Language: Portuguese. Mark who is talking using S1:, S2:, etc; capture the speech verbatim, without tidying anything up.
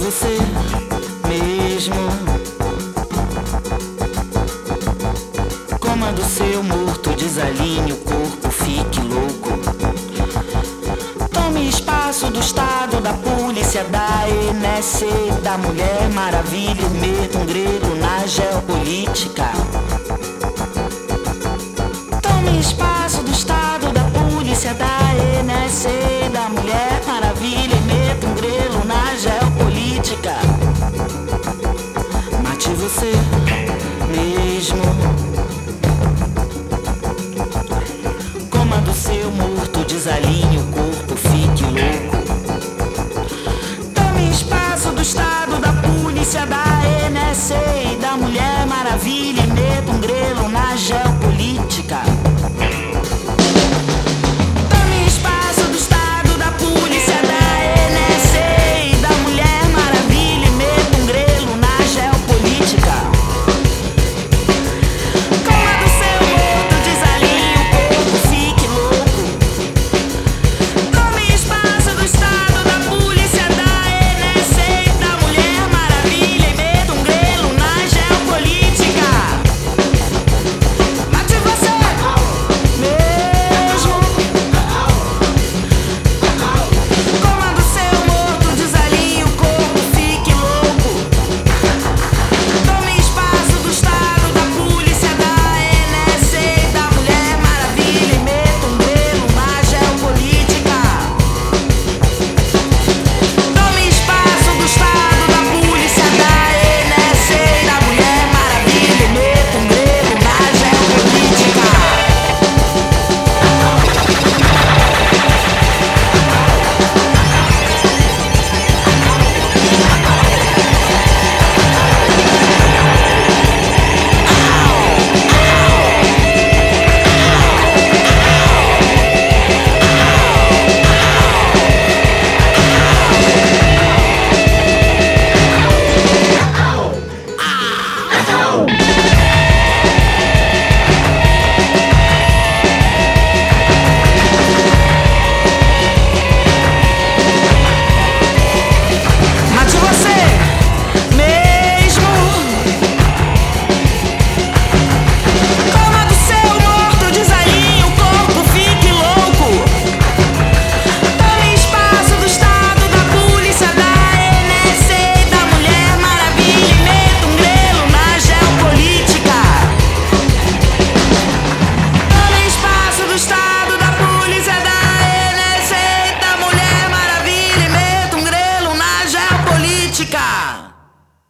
S1: você mesmo. Coma do seu morto, desalinhe o corpo, fique louco. Tome espaço do Estado, da polícia, da E N S C, da Mulher Maravilha, e meta um grelo na geopolítica. Tome espaço do Estado, da polícia, da E N S C, da Mulher Maravilha, e meta um grelo na geopolítica. Mate você mesmo. Coma do seu morto, desalinhe o corpo, fique louco. Tome espaço do Estado, da polícia, da E N S C e da Mulher Maravilha, e meta um grelo na geopolítica.